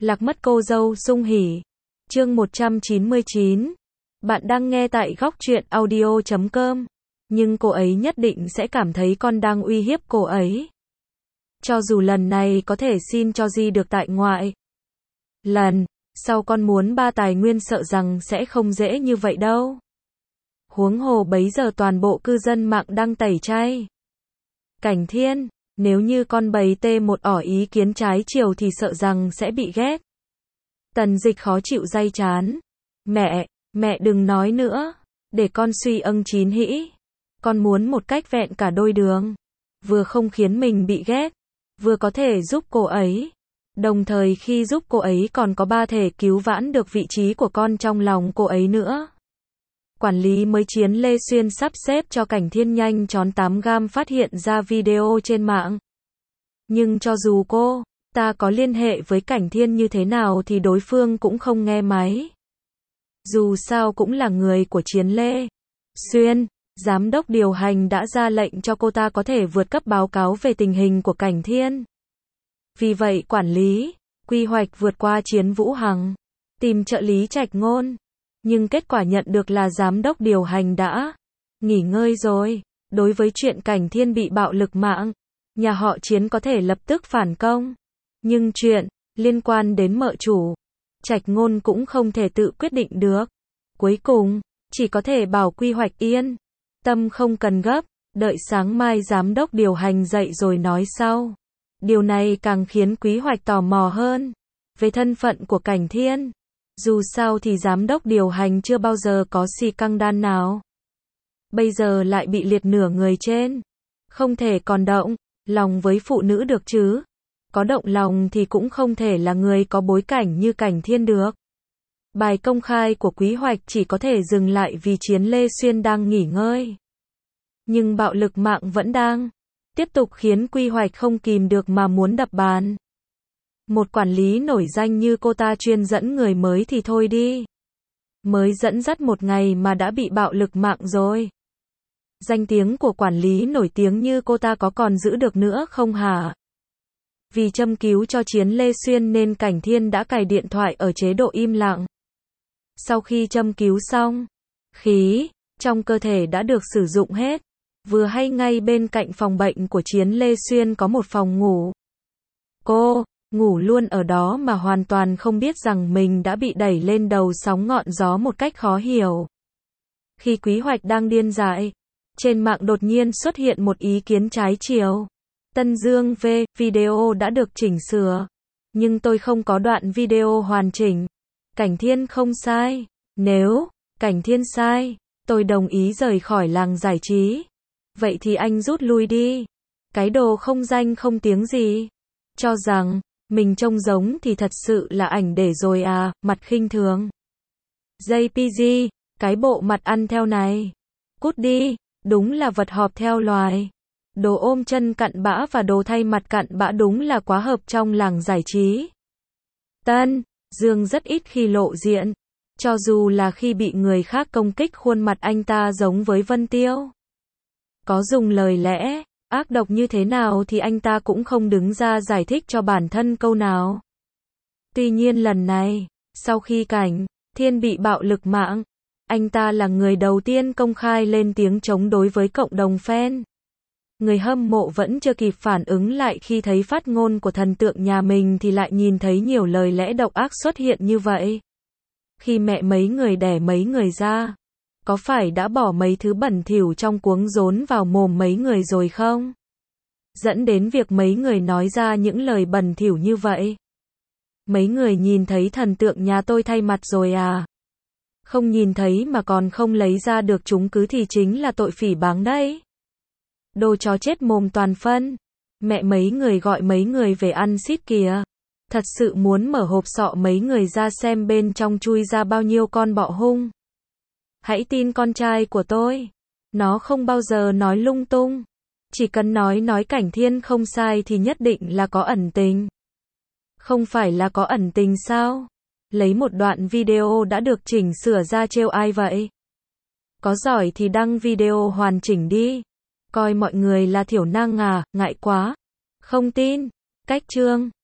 Lạc mất cô dâu Sung Hỉ. Chương 199. Bạn đang nghe tại Góc Truyện Audio.com. Nhưng cô ấy nhất định sẽ cảm thấy con đang uy hiếp cô ấy. Cho dù lần này có thể xin cho Di được tại ngoại. Lần sau con muốn ba tài nguyên sợ rằng sẽ không dễ như vậy đâu. Huống hồ bấy giờ toàn bộ cư dân mạng đang tẩy chay. Cảnh Thiên, nếu như con bày tê một ý kiến trái chiều thì sợ rằng sẽ bị ghét. Tần Dịch khó chịu day chán. Mẹ đừng nói nữa, để con suy âng chín hĩ. Con muốn một cách vẹn cả đôi đường. Vừa không khiến mình bị ghét, vừa có thể giúp cô ấy. Đồng thời khi giúp cô ấy còn có ba thể cứu vãn được vị trí của con trong lòng cô ấy nữa. Quản lý mới Chiến Lê Xuyên sắp xếp cho Cảnh Thiên nhanh chóng 8 gam phát hiện ra video trên mạng. Nhưng cho dù ta có liên hệ với Cảnh Thiên như thế nào thì đối phương cũng không nghe máy. Dù sao cũng là người của Chiến Lê Xuyên, giám đốc điều hành đã ra lệnh cho cô ta có thể vượt cấp báo cáo về tình hình của Cảnh Thiên. Vì vậy quản lý, quy hoạch vượt qua Chiến Vũ Hằng, tìm trợ lý Trạch Ngôn. Nhưng kết quả nhận được là giám đốc điều hành đã nghỉ ngơi rồi. Đối với chuyện Cảnh Thiên bị bạo lực mạng, nhà họ Chiến có thể lập tức phản công. Nhưng chuyện liên quan đến mợ chủ, Trạch Ngôn cũng không thể tự quyết định được. Cuối cùng, chỉ có thể bảo quy hoạch yên tâm không cần gấp, đợi sáng mai giám đốc điều hành dậy rồi nói sau. Điều này càng khiến quy hoạch tò mò hơn về thân phận của Cảnh Thiên. Dù sao thì giám đốc điều hành chưa bao giờ có xì căng đan nào. Bây giờ lại bị liệt nửa người trên. Không thể còn động lòng với phụ nữ được chứ. Có động lòng thì cũng không thể là người có bối cảnh như Cảnh Thiên được. Bài công khai của quy hoạch chỉ có thể dừng lại vì Chiến Lê Xuyên đang nghỉ ngơi. Nhưng bạo lực mạng vẫn đang tiếp tục khiến quy hoạch không kìm được mà muốn đập bàn. Một quản lý nổi danh như cô ta chuyên dẫn người mới thì thôi đi. Mới dẫn dắt một ngày mà đã bị bạo lực mạng rồi. Danh tiếng của quản lý nổi tiếng như cô ta có còn giữ được nữa không hả? Vì châm cứu cho Chiến Lê Xuyên nên Cảnh Thiên đã cài điện thoại ở chế độ im lặng. Sau khi châm cứu xong, khí trong cơ thể đã được sử dụng hết. Vừa hay ngay bên cạnh phòng bệnh của Chiến Lê Xuyên có một phòng ngủ. Cô ngủ luôn ở đó mà hoàn toàn không biết rằng mình đã bị đẩy lên đầu sóng ngọn gió một cách khó hiểu. Khi quy hoạch đang điên dại, trên mạng đột nhiên xuất hiện một ý kiến trái chiều. Tân Dương V, video đã được chỉnh sửa. Nhưng tôi không có đoạn video hoàn chỉnh. Cảnh Thiên không sai. Nếu Cảnh Thiên sai, tôi đồng ý rời khỏi làng giải trí. Vậy thì anh rút lui đi. Cái đồ không danh không tiếng gì. Cho rằng mình trông giống thì thật sự là ảnh để rồi à, mặt khinh thường. JPG, cái bộ mặt ăn theo này. Cút đi, đúng là vật họp theo loài. Đồ ôm chân cặn bã và đồ thay mặt cặn bã đúng là quá hợp trong làng giải trí. Tân Dương rất ít khi lộ diện. Cho dù là khi bị người khác công kích khuôn mặt anh ta giống với Vân Tiêu. Có dùng lời lẽ ác độc như thế nào thì anh ta cũng không đứng ra giải thích cho bản thân câu nào. Tuy nhiên lần này, sau khi Cảnh Thiên bị bạo lực mạng, anh ta là người đầu tiên công khai lên tiếng chống đối với cộng đồng fan. Người hâm mộ vẫn chưa kịp phản ứng lại khi thấy phát ngôn của thần tượng nhà mình thì lại nhìn thấy nhiều lời lẽ độc ác xuất hiện như vậy. Khi mẹ mấy người đẻ mấy người ra, có phải đã bỏ mấy thứ bẩn thỉu trong cuống rốn vào mồm mấy người rồi không? Dẫn đến việc mấy người nói ra những lời bẩn thỉu như vậy. Mấy người nhìn thấy thần tượng nhà tôi thay mặt rồi à? Không nhìn thấy mà còn không lấy ra được chứng cứ thì chính là tội phỉ báng đấy. Đồ chó chết mồm toàn phân. Mẹ mấy người gọi mấy người về ăn xít kìa. Thật sự muốn mở hộp sọ mấy người ra xem bên trong chui ra bao nhiêu con bọ hung. Hãy tin con trai của tôi. Nó không bao giờ nói lung tung. Chỉ cần nói Cảnh Thiên không sai thì nhất định là có ẩn tình. Không phải là có ẩn tình sao? Lấy một đoạn video đã được chỉnh sửa ra trêu ai vậy? Có giỏi thì đăng video hoàn chỉnh đi. Coi mọi người là thiểu năng à, ngại quá. Không tin. Cách chương